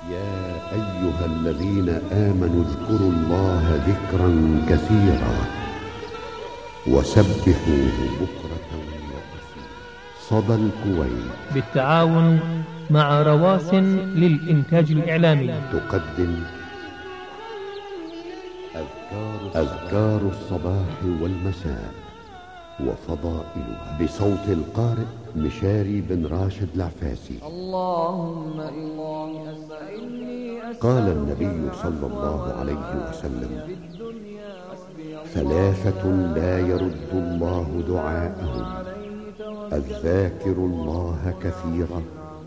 يا أيها الذين آمنوا اذكروا الله ذكرا كثيرا وسبحوه بكرة وأصيلا. صدى الكويت بالتعاون مع رواسن للإنتاج الإعلامي تقدم أذكار الصباح والمساء وفضائلها بصوت القارئ مشاري بن راشد العفاسي. اللهم إني أسألني قال النبي صلى الله عليه وسلم: ثلاثة لا يرد الله دعاءهم: الذاكر الله كثيرا،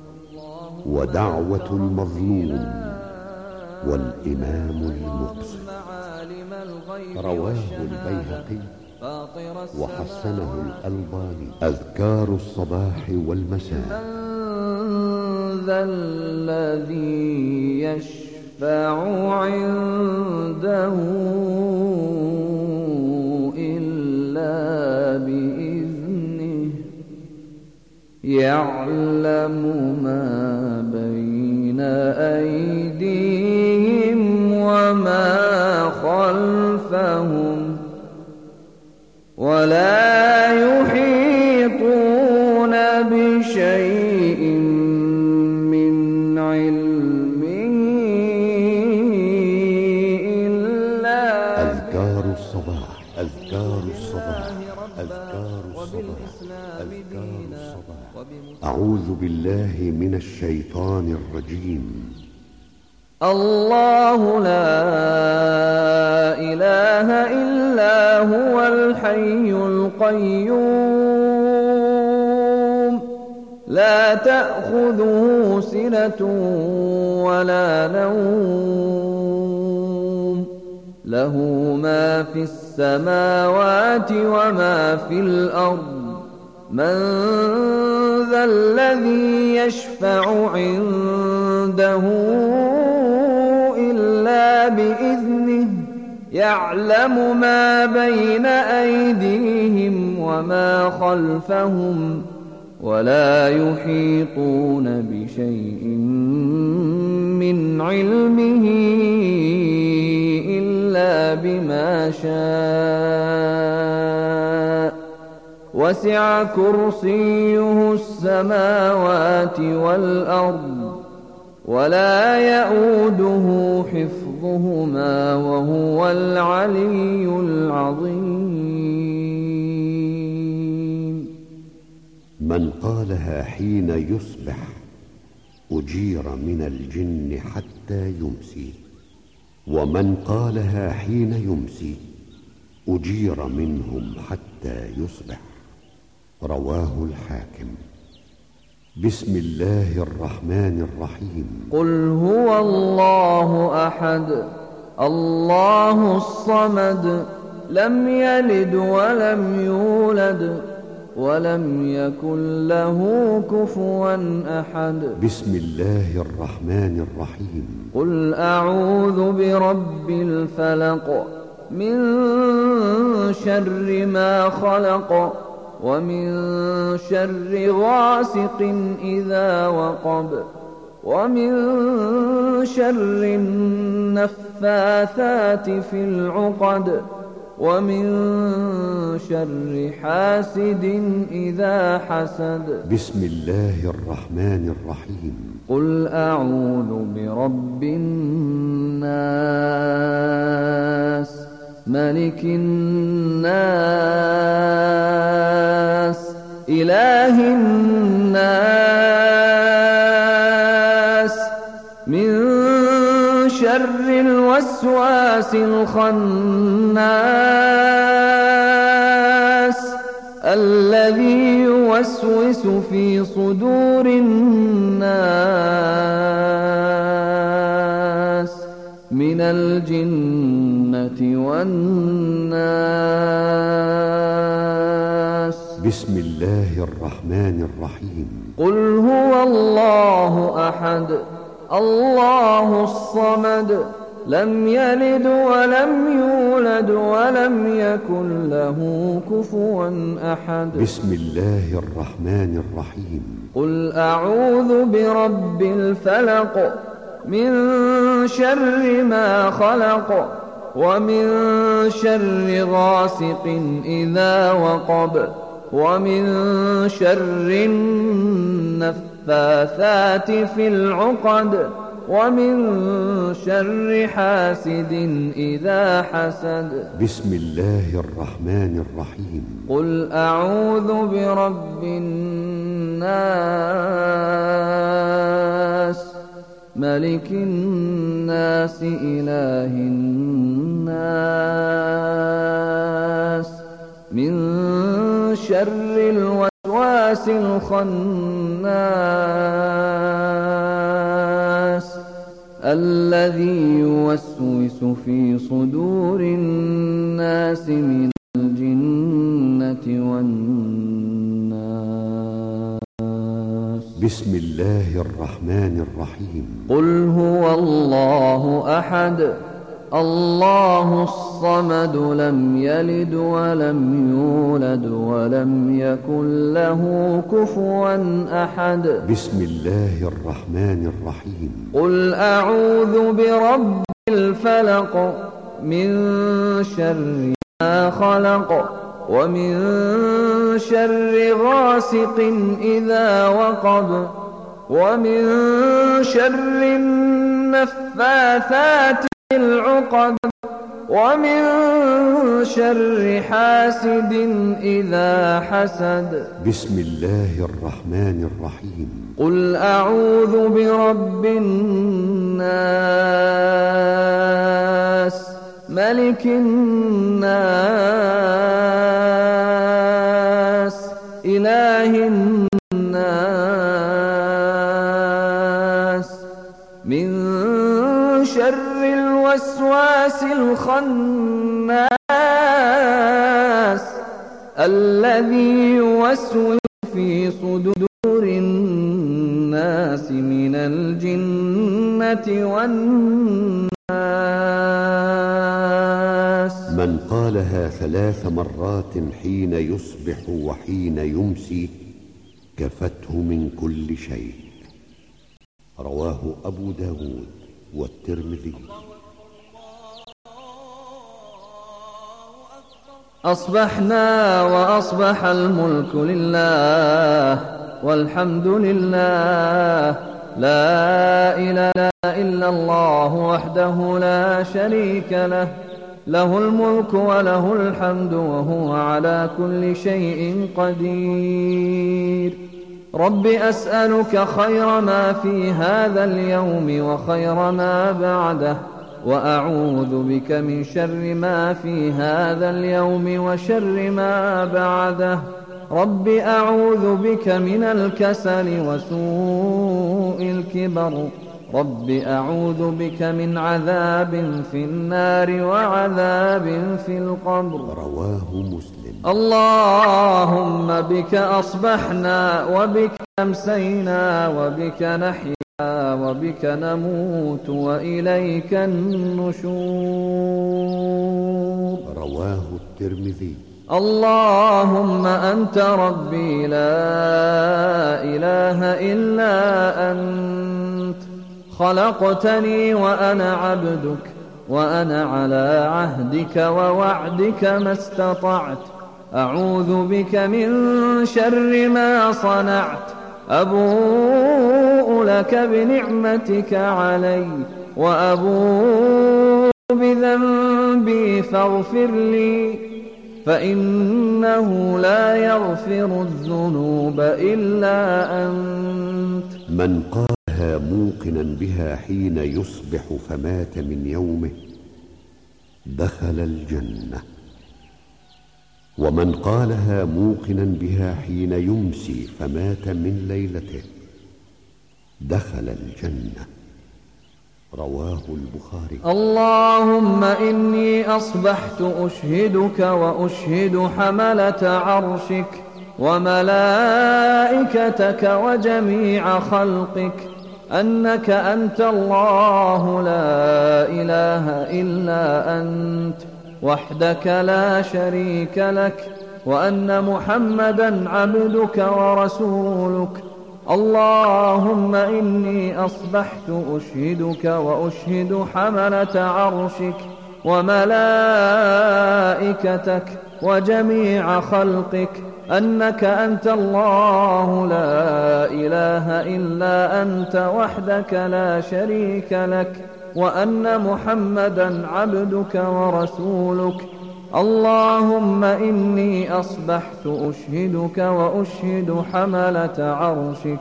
ودعوة المظلوم، والإمام المقسط. رواه البيهقي وحسنه الألباني. أذكار الصباح والمساء. من ذا الذي يشفع عنده إلا بإذنه، يعلم ما بين أيديهم وما خلفهم، ولا يحيطون بشيء من علمه إلا. أذكار الصباح، أذكار الصباح، أذكار الصباح، أذكار الصباح. أعوذ بالله من الشيطان الرجيم. الله لا إله إلا هو الحي القيوم، لا تأخذه سنة ولا نوم، له ما في السماوات وما في الأرض. من ذا الذي يشفع عنده إلا بإذنه، يعلم ما بين أيديهم وما خلفهم، ولا يحيطون بشيء من علمه إلا بما شاء. وسع كرسيه السماوات والأرض، ولا يؤوده حفظهما، وهو العلي العظيم. من قالها حين يصبح أجير من الجن حتى يمسي، ومن قالها حين يمسي أجير منهم حتى يصبح. رواه الحاكم. بسم الله الرحمن الرحيم. قل هو الله أحد الله الصمد، لم يلد ولم يولد ولم يكن له كفوا أحد. بسم الله الرحمن الرحيم. قل أعوذ برب الفلق، من شر ما خلق، ومن شر غاسق إذا وقب، ومن شر النفاثات في العقد، ومن شر حاسد إذا حسد. بسم الله الرحمن الرحيم. قل أعوذ برب الناس، ملك الناس، إله الناس، من شر الوسواس الخناس، الذي يوسوس في صدور الناس من الجنة والناس. بسم الله الرحمن الرحيم. قل هو الله أحد الله الصمد، لم يلد ولم يولد ولم يكن له كفوا أحد. بسم الله الرحمن الرحيم. قل أعوذ برب الفلق، من شر ما خلق ومن شر غاسق إذا وقب ومن شر النفاثات في العقد ومن شر حاسد إذا حسد. بسم الله الرحمن الرحيم. قل أعوذ برب الناس ملك الناس إله الناس من شر الوسواس الخناس الذي يوسوس في صدور الناس من الجنة والناس. بسم الله الرحمن الرحيم. قل هو الله أحد الله الصمد لم يلد ولم يولد ولم يكن له كفوا أحد. بسم الله الرحمن الرحيم. قل أعوذ برب الفلق من شر ما خلق ومن شر غاسق إذا وقب ومن شر النفاثات في العقد ومن شر حاسد إذا حسد. بسم الله الرحمن الرحيم. قل أعوذ برب الناس ملك الناس إله الناس من شر الوسواس الخناس الذي يوسوس في صدور الناس من الجنة والناس. من قالها 3 مرات حين يصبح وحين يمسي كفته من كل شيء. رواه أبو داود والترمذي. أصبحنا وأصبح الملك لله والحمد لله لا إله إلا الله وحده لا شريك له له الملك وله الحمد وهو على كل شيء قدير. رب أسألك خير ما في هذا اليوم وخير ما بعده وأعوذ بك من شر ما في هذا اليوم وشر ما بعده. رب أعوذ بك من الكسل وسوء الكبر. رب أعوذ بك من عذاب في النار وعذاب في القبر. رواه مسلم. اللهم بك أصبحنا وبك أمسينا وبك نحيا وبك نموت وإليك النشور. رواه الترمذي. اللهم أنت ربي لا إله إلا أنت خلقتني وأنا عبدك وأنا على عهدك ووعدك ما استطعت. أعوذ بك من شر ما صنعت. أبوء لك بنعمتك علي وأبوء بذنبي فاغفر لي فإنه لا يغفر الذنوب إلا أنت. من قالها موقنا بها حين يصبح فمات من يومه دخل الجنة. ومن قالها موقنا بها حين يمسي فمات من ليلته دخل الجنة. رواه البخاري. اللهم إني أصبحت أشهدك وأشهد حملة عرشك وملائكتك وجميع خلقك أنك أنت الله لا إله إلا أنت وحدك لا شريك لك وأن محمدا عبدك ورسولك اللهم إني أصبحت أشهدك وأشهد حملة عرشك وملائكتك وجميع خلقك أنك أنت الله لا إله إلا أنت وحدك لا شريك لك، وأن محمدا عبدك ورسولك. اللهم إني أصبحت أشهدك وأشهد حملة عرشك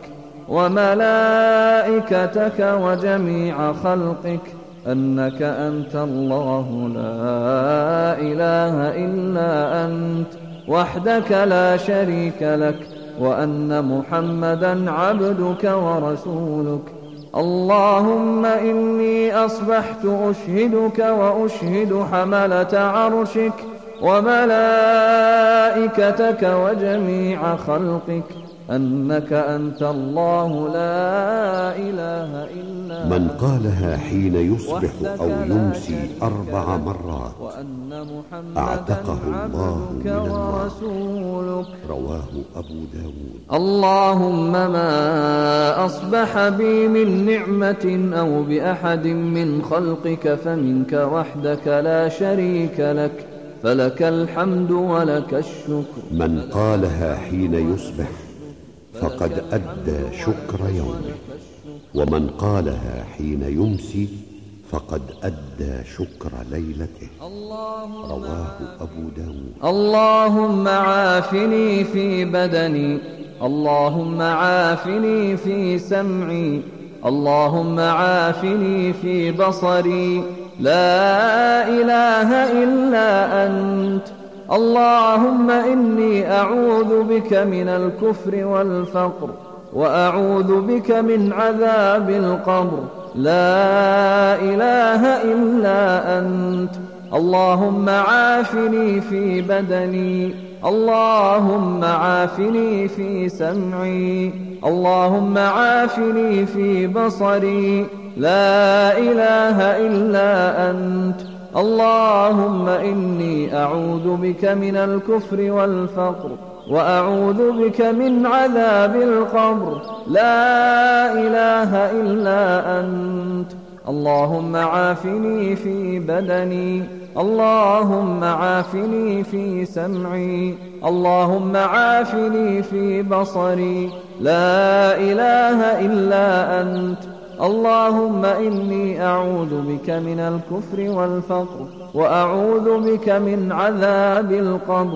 وملائكتك وجميع خلقك أنك أنت الله لا إله إلا أنت وحدك لا شريك لك، وأن محمدا عبدك ورسولك. اللهم إني أصبحت أشهدك وأشهد حملة عرشك وملائكتك وجميع خلقك أنك أنت الله لا إله إلا من قالها حين يصبح أو يمسي 4 مرات أعتقه الله من النار. رواه أبو داود. اللهم ما أصبح بي من نعمة أو بأحد من خلقك فمنك وحدك لا شريك لك، فلك الحمد ولك الشكر. من قالها حين يصبح فقد أدى شكر يومه، ومن قالها حين يمسي فقد أدى شكر ليلته. رواه أبو داود. اللهم عافني في بدني، اللهم عافني في سمعي، اللهم عافني في بصري، لا إله إلا أنت. اللهم إني أعوذ بك من الكفر والفقر، وأعوذ بك من عذاب القبر، لا إله إلا أنت. اللهم عافني في بدني، اللهم عافني في سمعي، اللهم عافني في بصري، لا إله إلا أنت. اللهم إني أعوذ بك من الكفر والفقر، وأعوذ بك من عذاب القبر، لا إله إلا أنت. اللهم عافني في بدني، اللهم عافني في سمعي، اللهم عافني في بصري، لا إله إلا أنت. اللهم إني أعوذ بك من الكفر والفقر، وأعوذ بك من عذاب القبر،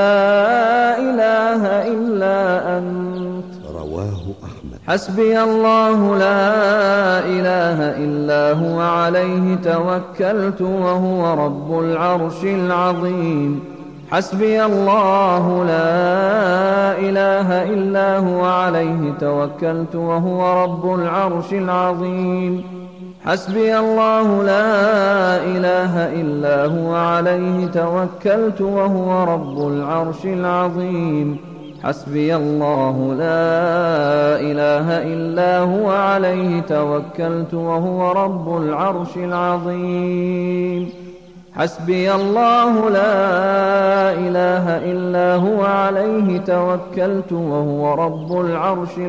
لا إله إلا أنت. رواه أحمد. حسبي الله لا إله إلا هو عليه توكلت وهو رب العرش العظيم. حسبي الله لا إله إلا هو عليه توكلت وهو رب العرش العظيم. حسبي الله لا إله إلا هو عليه توكلت وهو رب العرش العظيم. حسبي الله لا إله إلا هو عليه توكلت وهو رب العرش العظيم. حسبي الله لا إله إلا هو عليه توكلت وهو رب العرش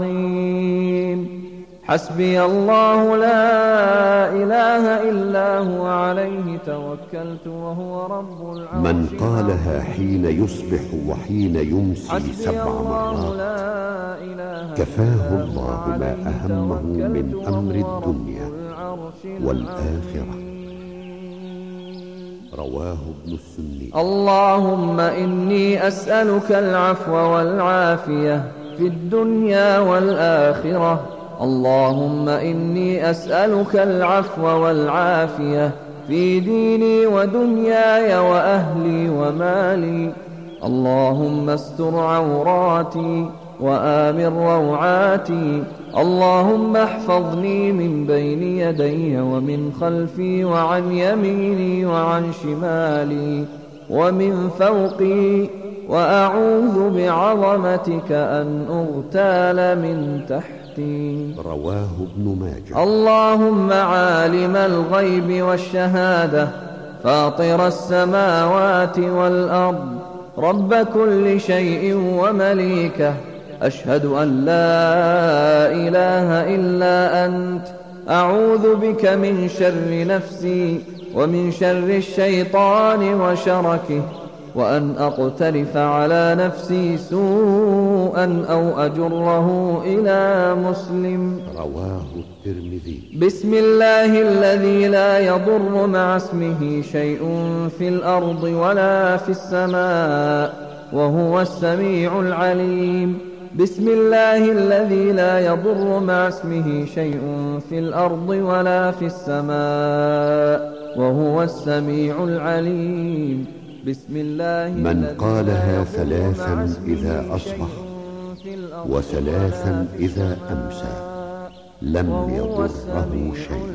العظيم. حسبي الله لا إله إلا هو عليه توكلت وهو رب العرش العظيم. من قالها حين يصبح وحين يمسي 7 مرات كفاه الله ما أهمه من أمر الدنيا والآخرة. رواه ابن السني. اللهم إني أسألك العفو والعافية في الدنيا والآخرة. اللهم إني أسألك العفو والعافية في ديني ودنياي وأهلي ومالي. اللهم استر عوراتي وآمن روعاتي. اللهم احفظني من بين يدي ومن خلفي وعن يميني وعن شمالي ومن فوقي، وأعوذ بعظمتك أن أغتال من تحتي. رواه ابن ماجه. اللهم عالم الغيب والشهادة فاطر السماوات والأرض رب كل شيء ومليكه، أشهد أن لا إله إلا أنت أعوذ بك من شر نفسي ومن شر الشيطان وشركه وأن أقترف على نفسي سوءا أو أجره إلى مسلم. رواه الترمذي. بسم الله الذي لا يضر مع اسمه شيء في الأرض ولا في السماء وهو السميع العليم. بسم الله الذي لا يضر مع اسمه شيء في الأرض ولا في السماء وهو السميع العليم. بسم الله من قالها ثلاثا إذا أصبح وثلاثا إذا أمسى لم يضره شيء.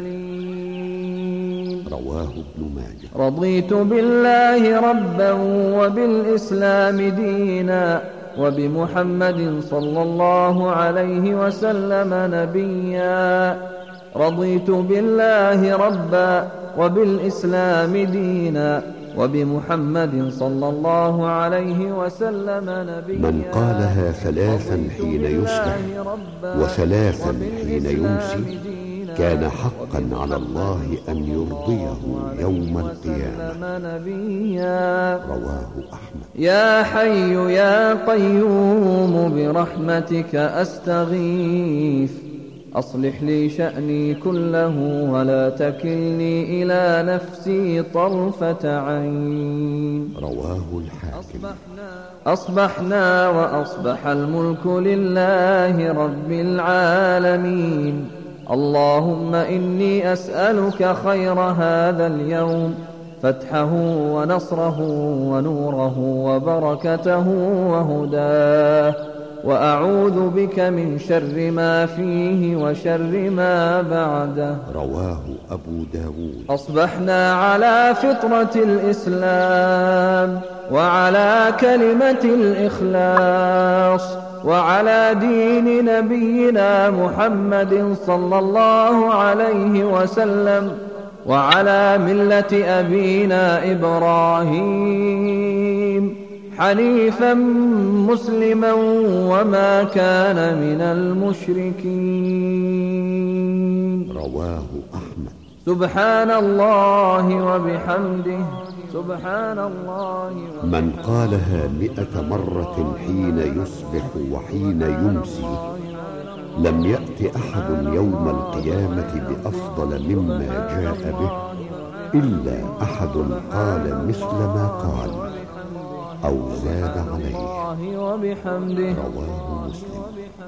رواه ابن ماجه. رضيت بالله ربا وبالإسلام دينا وبمحمد صلى الله عليه وسلم نبيا. رضيت بالله ربا وبالإسلام دينا وبمحمد صلى الله عليه وسلم نبيا. من قالها ثلاثا حين يصبح وثلاثا حين يمسي كان حقا على الله أن يرضيه يوم القيامة. رواه أحمد. يا حي يا قيوم برحمتك أستغيث أصلح لي شأني كله ولا تكلني إلى نفسي طرفة عين. رواه الحاكم. أصبحنا وأصبح الملك لله رب العالمين. اللهم إني أسألك خير هذا اليوم فتحه ونصره ونوره وبركته وهداه وأعوذ بك من شر ما فيه وشر ما بعده. رواه أبو داود. أصبحنا على فطرة الإسلام وعلى كلمة الإخلاص وعلى دين نبينا محمد صلى الله عليه وسلم وعلى ملة أبينا إبراهيم حنيفا مسلما وما كان من المشركين. رواه أحمد. سبحان الله وبحمده سبحان الله وبحمده. من قالها 100 مرة حين يصبح وحين يمسي لم يأت أحد يوم القيامة بأفضل مما جاء به إلا أحد قال مثل ما قال أو زاد عليه. رواه مسلم.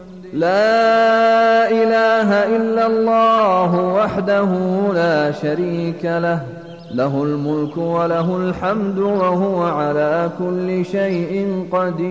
لا إله إلا الله وحده لا شريك له له الملك وله الحمد وهو على كل شيء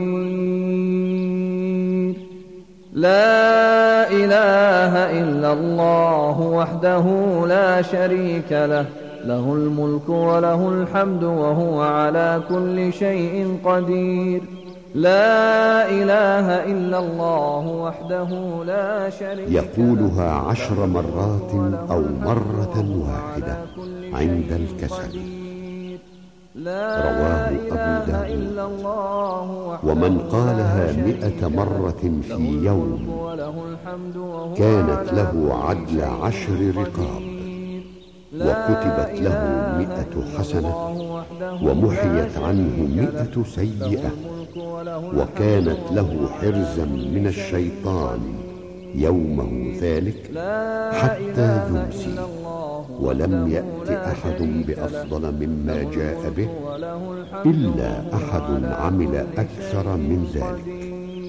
قدير. لا إله إلا الله وحده لا شريك له له الملك وله الحمد وهو على كل شيء قدير. لا إله إلا الله وحده لا شريك له. يقولها 10 مرات أو مرة واحدة عند الكسل. رواه أبو داود. ومن قالها 100 مرة في يوم كانت له عدل 10 رقاب وكتبت له 100 حسنة ومحيت عنه 100 سيئة وكانت له حرزا من الشيطان يومه ذلك حتى يمسي ولم يأت أحد بأفضل مما جاء به إلا أحد عمل أكثر من ذلك.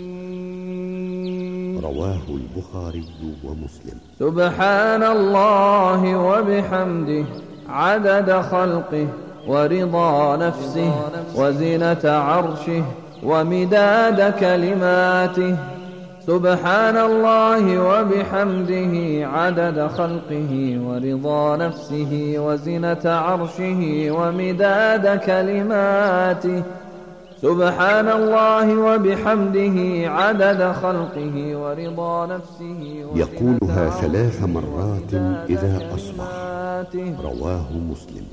رواه البخاري ومسلم. سبحان الله وبحمده عدد خلقه ورضا نفسه وزنة عرشه ومداد كلماته. سبحان الله وبحمده عدد خلقه ورضا نفسه وزنة عرشه ومداد كلماته. سبحان الله وبحمده عدد خلقه ورضا نفسه. يقولها 3 مرات إذا أصبح. رواه مسلم.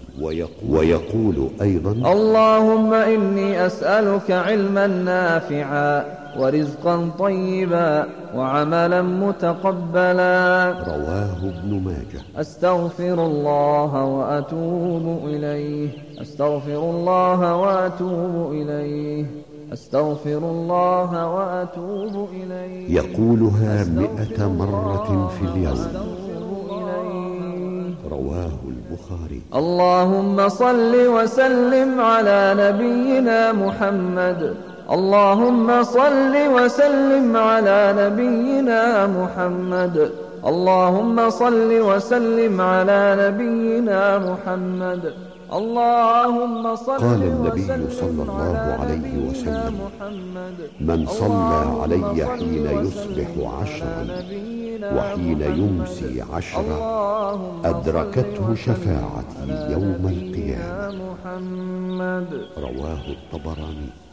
ويقول أيضا: اللهم إني أسألك علما نافعا ورزقا طيبا وعملا متقبلا. رواه ابن ماجه. أستغفر الله وأتوب إليه، أستغفر الله وأتوب إليه، أستغفر الله وأتوب إليه. يقولها 100 مرة في اليوم. رواه البخاري. اللهم صل وسلم على نبينا محمد، اللهم صل وسلم على نبينا محمد، اللهم صل وسلم على نبينا محمد، اللهم صل. قال النبي صلى الله عليه وسلم: من صلى علي حين يصبح 10 وحين يمسي 10 أدركته شفاعتي يوم القيامة. رواه الطبراني.